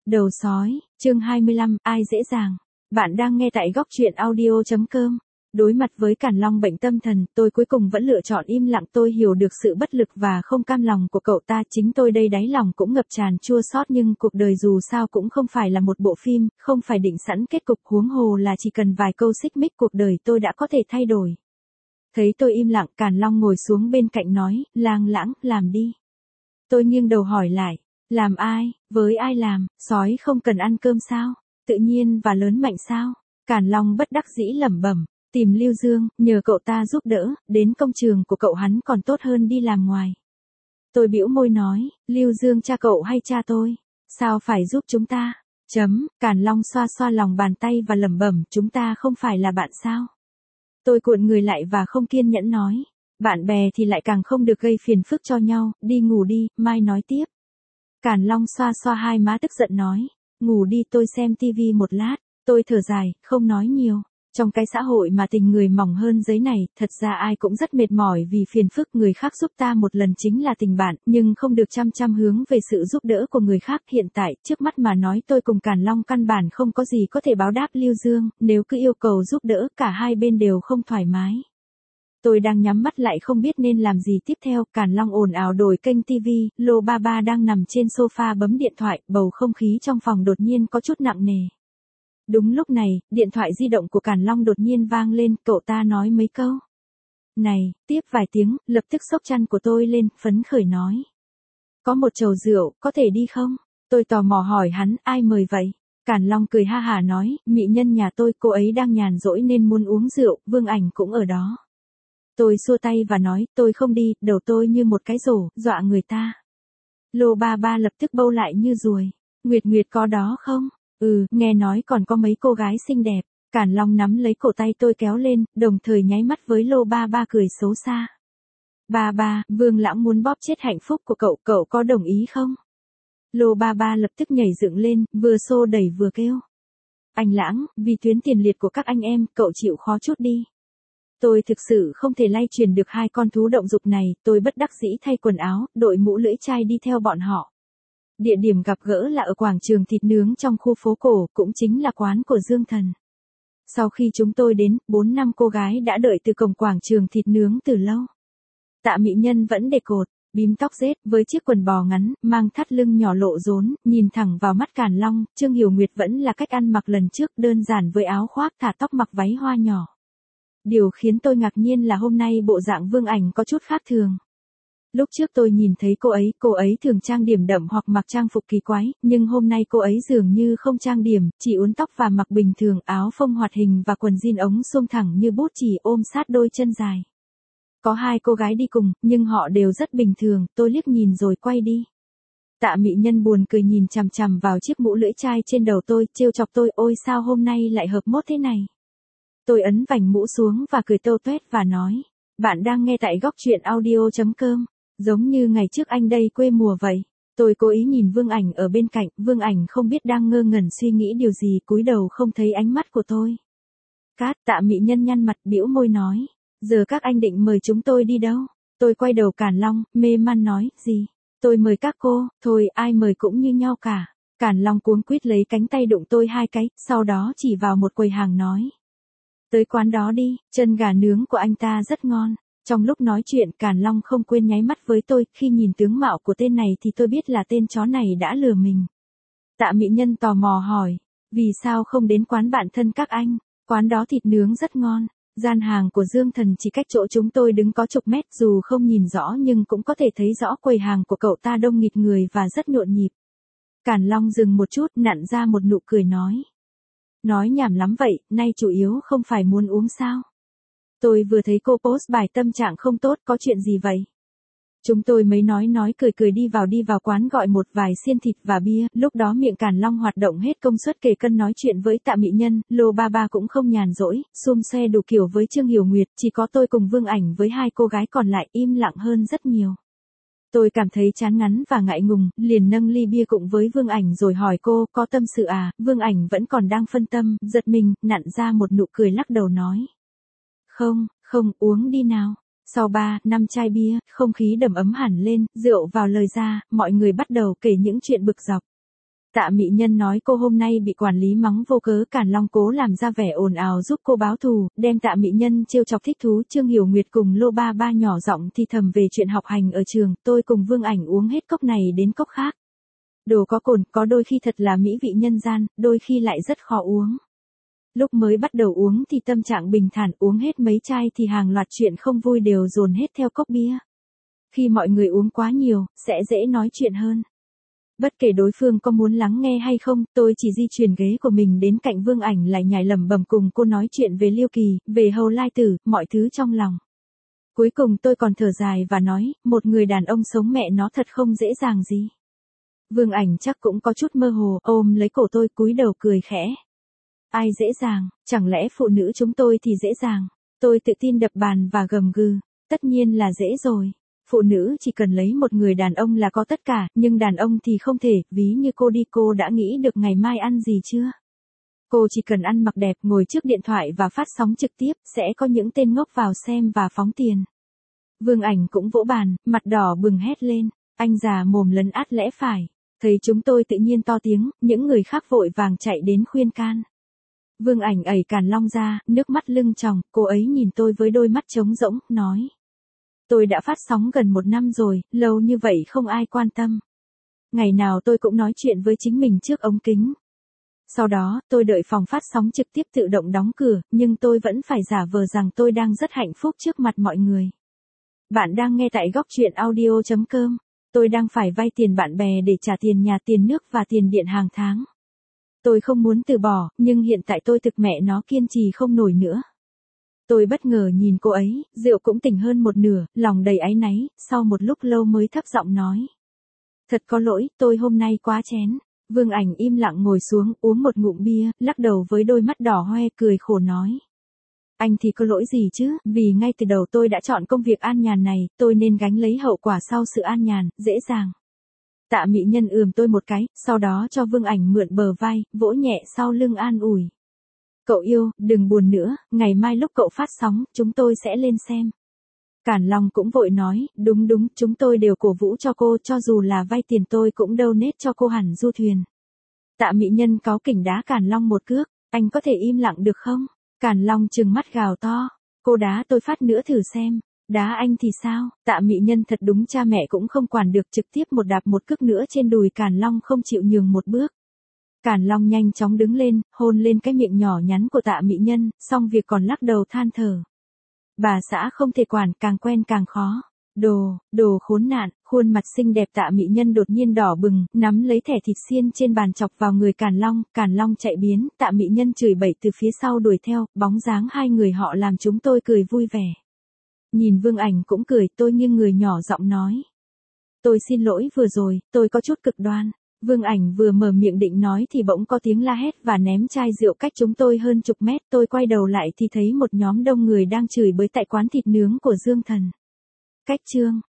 Đầu sói, chương 25, ai dễ dàng. Bạn đang nghe tại góc truyện audio.com. Đối mặt với Càn Long bệnh tâm thần, tôi cuối cùng vẫn lựa chọn im lặng. Tôi hiểu được sự bất lực và không cam lòng của cậu ta. Chính tôi đây đáy lòng cũng ngập tràn chua xót, nhưng cuộc đời dù sao cũng không phải là một bộ phim, không phải định sẵn kết cục, huống hồ là chỉ cần vài câu xích mích cuộc đời tôi đã có thể thay đổi. Thấy tôi im lặng, Càn Long ngồi xuống bên cạnh nói, Lang Lãng, làm đi. Tôi nghiêng đầu hỏi lại, làm ai, với ai làm, sói không cần ăn cơm sao, tự nhiên và lớn mạnh sao? Càn Long bất đắc dĩ lẩm bẩm, tìm Lưu Dương, nhờ cậu ta giúp đỡ, đến công trường của cậu hắn còn tốt hơn đi làm ngoài. Tôi bĩu môi nói, Lưu Dương cha cậu hay cha tôi? Sao phải giúp chúng ta? Càn Long xoa xoa lòng bàn tay và lẩm bẩm, chúng ta không phải là bạn sao? Tôi cuộn người lại và không kiên nhẫn nói, bạn bè thì lại càng không được gây phiền phức cho nhau, đi ngủ đi, mai nói tiếp. Càn Long xoa xoa hai má tức giận nói, ngủ đi, tôi xem tivi một lát. Tôi thở dài, không nói nhiều. Trong cái xã hội mà tình người mỏng hơn giấy này, thật ra ai cũng rất mệt mỏi vì phiền phức người khác giúp ta một lần chính là tình bạn, nhưng không được chăm chăm hướng về sự giúp đỡ của người khác. Hiện tại, trước mắt mà nói, tôi cùng Càn Long căn bản không có gì có thể báo đáp Lưu Dương, nếu cứ yêu cầu giúp đỡ, cả hai bên đều không thoải mái. Tôi đang nhắm mắt lại không biết nên làm gì tiếp theo. Càn Long ồn ào đổi kênh TV, Lô Ba Ba đang nằm trên sofa bấm điện thoại, bầu không khí trong phòng đột nhiên có chút nặng nề. Đúng lúc này, điện thoại di động của Càn Long đột nhiên vang lên, cậu ta nói mấy câu. Này, tiếp vài tiếng, lập tức xốc chăn của tôi lên, phấn khởi nói. Có một chầu rượu, có thể đi không? Tôi tò mò hỏi hắn, ai mời vậy? Càn Long cười ha hả nói, mỹ nhân nhà tôi, cô ấy đang nhàn rỗi nên muốn uống rượu, Vương Ảnh cũng ở đó. Tôi xua tay và nói, tôi không đi, đầu tôi như một cái rổ, dọa người ta. Lô Ba Ba lập tức bâu lại như ruồi. Nguyệt Nguyệt có đó không? Nghe nói còn có mấy cô gái xinh đẹp. Càn Long nắm lấy cổ tay tôi kéo lên, đồng thời nháy mắt với Lô Ba Ba cười xấu xa. Ba ba, Vương Lãng muốn bóp chết hạnh phúc của cậu, cậu có đồng ý không? Lô Ba Ba lập tức nhảy dựng lên, vừa xô đẩy vừa kêu. Anh Lãng, vì tuyến tiền liệt của các anh em, cậu chịu khó chút đi. Tôi thực sự không thể lay truyền được hai con thú động dục này, tôi bất đắc dĩ thay quần áo, đội mũ lưỡi chai đi theo bọn họ. Địa điểm gặp gỡ là ở quảng trường thịt nướng trong khu phố cổ, cũng chính là quán của Dương Thần. Sau khi chúng tôi đến, 4-5 cô gái đã đợi từ cổng quảng trường thịt nướng từ lâu. Tạ mỹ nhân vẫn để cột, bím tóc rết, với chiếc quần bò ngắn, mang thắt lưng nhỏ lộ rốn, nhìn thẳng vào mắt Càn Long. Trương Hiểu Nguyệt vẫn là cách ăn mặc lần trước, đơn giản với áo khoác thả tóc, mặc váy hoa nhỏ. Điều khiến tôi ngạc nhiên là hôm nay bộ dạng Vương Ảnh có chút khác thường. Lúc trước tôi nhìn thấy cô ấy thường trang điểm đậm hoặc mặc trang phục kỳ quái, nhưng hôm nay cô ấy dường như không trang điểm, chỉ uốn tóc và mặc bình thường, áo phông hoạt hình và quần jean ống suông thẳng như bút chì, ôm sát đôi chân dài. Có hai cô gái đi cùng, nhưng họ đều rất bình thường, tôi liếc nhìn rồi quay đi. Tạ mỹ nhân buồn cười nhìn chằm chằm vào chiếc mũ lưỡi chai trên đầu tôi, trêu chọc tôi, ôi sao hôm nay lại hợp mốt thế này. Tôi ấn vành mũ xuống và cười tâu tuét và nói, bạn đang nghe tại góc truyện audio.com, giống như ngày trước anh đây quê mùa vậy. Tôi cố ý nhìn Vương Ảnh ở bên cạnh, Vương Ảnh không biết đang ngơ ngẩn suy nghĩ điều gì, cúi đầu không thấy ánh mắt của tôi. Tạ mỹ nhân nhăn mặt bĩu môi nói, giờ các anh định mời chúng tôi đi đâu? Tôi quay đầu Càn Long, mê man nói, gì? Tôi mời các cô, thôi ai mời cũng như nhau cả. Càn Long cuống quýt lấy cánh tay đụng tôi hai cái, sau đó chỉ vào một quầy hàng nói. Tới quán đó đi, chân gà nướng của anh ta rất ngon. Trong lúc nói chuyện, Càn Long không quên nháy mắt với tôi, khi nhìn tướng mạo của tên này thì tôi biết là tên chó này đã lừa mình. Tạ mỹ nhân tò mò hỏi, vì sao không đến quán bạn thân các anh, quán đó thịt nướng rất ngon. Gian hàng của Dương Thần chỉ cách chỗ chúng tôi đứng có chục mét, dù không nhìn rõ nhưng cũng có thể thấy rõ quầy hàng của cậu ta đông nghịt người và rất nhộn nhịp. Càn Long dừng một chút, nặn ra một nụ cười nói. Nói nhảm lắm vậy, nay chủ yếu không phải muốn uống sao? Tôi vừa thấy cô post bài tâm trạng không tốt, có chuyện gì vậy? Chúng tôi mới nói cười đi vào quán gọi một vài xiên thịt và bia, lúc đó miệng Càn Long hoạt động hết công suất kề cân nói chuyện với Tạ mỹ nhân, Lô Ba Ba cũng không nhàn rỗi, xum xoe đủ kiểu với Trương Hiểu Nguyệt, chỉ có tôi cùng Vương Ảnh với hai cô gái còn lại im lặng hơn rất nhiều. Tôi cảm thấy chán ngắn và ngại ngùng, liền nâng ly bia cùng với Vương Ảnh rồi hỏi cô, có tâm sự à? Vương Ảnh vẫn còn đang phân tâm, giật mình, nặn ra một nụ cười lắc đầu nói. Không, uống đi nào. Sau 3-5 chai bia, không khí đầm ấm hẳn lên, rượu vào lời ra, mọi người bắt đầu kể những chuyện bực dọc. Tạ Mị Nhân nói cô hôm nay bị quản lý mắng vô cớ, Càn Long cố làm ra vẻ ồn ào giúp cô báo thù, đem Tạ Mị Nhân trêu chọc thích thú. Trương Hiểu Nguyệt cùng Lô Ba Ba nhỏ giọng thì thầm về chuyện học hành ở trường, tôi cùng Vương Ảnh uống hết cốc này đến cốc khác. Đồ có cồn, có đôi khi thật là mỹ vị nhân gian, đôi khi lại rất khó uống. Lúc mới bắt đầu uống thì tâm trạng bình thản, uống hết mấy chai thì hàng loạt chuyện không vui đều dồn hết theo cốc bia. Khi mọi người uống quá nhiều, sẽ dễ nói chuyện hơn. Bất kể đối phương có muốn lắng nghe hay không, tôi chỉ di chuyển ghế của mình đến cạnh Vương Ảnh lại nhảy lẩm bẩm cùng cô nói chuyện về Liêu Kỳ, về Hầu Lai Tử, mọi thứ trong lòng. Cuối cùng tôi còn thở dài và nói, một người đàn ông sống mẹ nó thật không dễ dàng gì. Vương Ảnh chắc cũng có chút mơ hồ, ôm lấy cổ tôi cúi đầu cười khẽ. Ai dễ dàng, chẳng lẽ phụ nữ chúng tôi thì dễ dàng? Tôi tự tin đập bàn và gầm gừ, tất nhiên là dễ rồi. Phụ nữ chỉ cần lấy một người đàn ông là có tất cả, nhưng đàn ông thì không thể, ví như cô đi, cô đã nghĩ được ngày mai ăn gì chưa? Cô chỉ cần ăn mặc đẹp, ngồi trước điện thoại và phát sóng trực tiếp, sẽ có những tên ngốc vào xem và phóng tiền. Vương Ảnh cũng vỗ bàn, mặt đỏ bừng hét lên, anh già mồm lấn át lẽ phải. Thấy chúng tôi tự nhiên to tiếng, những người khác vội vàng chạy đến khuyên can. Vương Ảnh ẩy Càn Long ra, nước mắt lưng tròng, cô ấy nhìn tôi với đôi mắt trống rỗng, nói. Tôi đã phát sóng gần 1 năm rồi, lâu như vậy không ai quan tâm. Ngày nào tôi cũng nói chuyện với chính mình trước ống kính. Sau đó, tôi đợi phòng phát sóng trực tiếp tự động đóng cửa, nhưng tôi vẫn phải giả vờ rằng tôi đang rất hạnh phúc trước mặt mọi người. Bạn đang nghe tại Góc Chuyện Audio.com. Tôi đang phải vay tiền bạn bè để trả tiền nhà, tiền nước và tiền điện hàng tháng. Tôi không muốn từ bỏ, nhưng hiện tại tôi thực mẹ nó kiên trì không nổi nữa. Tôi bất ngờ nhìn cô ấy, rượu cũng tỉnh hơn một nửa, lòng đầy áy náy, sau một lúc lâu mới thấp giọng nói. Thật có lỗi, tôi hôm nay quá chén. Vương Ảnh im lặng ngồi xuống, uống một ngụm bia, lắc đầu với đôi mắt đỏ hoe, cười khổ nói. Anh thì có lỗi gì chứ, vì ngay từ đầu tôi đã chọn công việc an nhàn này, tôi nên gánh lấy hậu quả sau sự an nhàn, dễ dàng. Tạ Mị Nhân ườm tôi một cái, sau đó cho Vương Ảnh mượn bờ vai, vỗ nhẹ sau lưng an ủi. Cậu yêu, đừng buồn nữa, ngày mai lúc cậu phát sóng, chúng tôi sẽ lên xem. Càn Long cũng vội nói, đúng, chúng tôi đều cổ vũ cho cô, cho dù là vay tiền tôi cũng donate cho cô hẳn du thuyền. Tạ Mị Nhân cáu kỉnh đá Càn Long một cước, anh có thể im lặng được không? Càn Long trừng mắt gào to, cô đá tôi phát nữa thử xem. Đá anh thì sao? Tạ Mị Nhân thật đúng cha mẹ cũng không quản được, trực tiếp một đạp một cước nữa trên đùi Càn Long, không chịu nhường một bước. Càn Long nhanh chóng đứng lên, hôn lên cái miệng nhỏ nhắn của Tạ Mị Nhân, xong việc còn lắc đầu than thở. Bà xã không thể quản, càng quen càng khó. Đồ khốn nạn. Khuôn mặt xinh đẹp Tạ Mị Nhân đột nhiên đỏ bừng, nắm lấy thẻ thịt xiên trên bàn chọc vào người Càn Long chạy biến, Tạ Mị Nhân chửi bậy từ phía sau đuổi theo, bóng dáng hai người họ làm chúng tôi cười vui vẻ. Nhìn Vương Ảnh cũng cười, tôi nghiêng người nhỏ giọng nói. Tôi xin lỗi vừa rồi, tôi có chút cực đoan. Vương Ảnh vừa mở miệng định nói thì bỗng có tiếng la hét và ném chai rượu cách chúng tôi hơn chục mét, tôi quay đầu lại thì thấy một nhóm đông người đang chửi bới tại quán thịt nướng của Dương Thần. Cách chương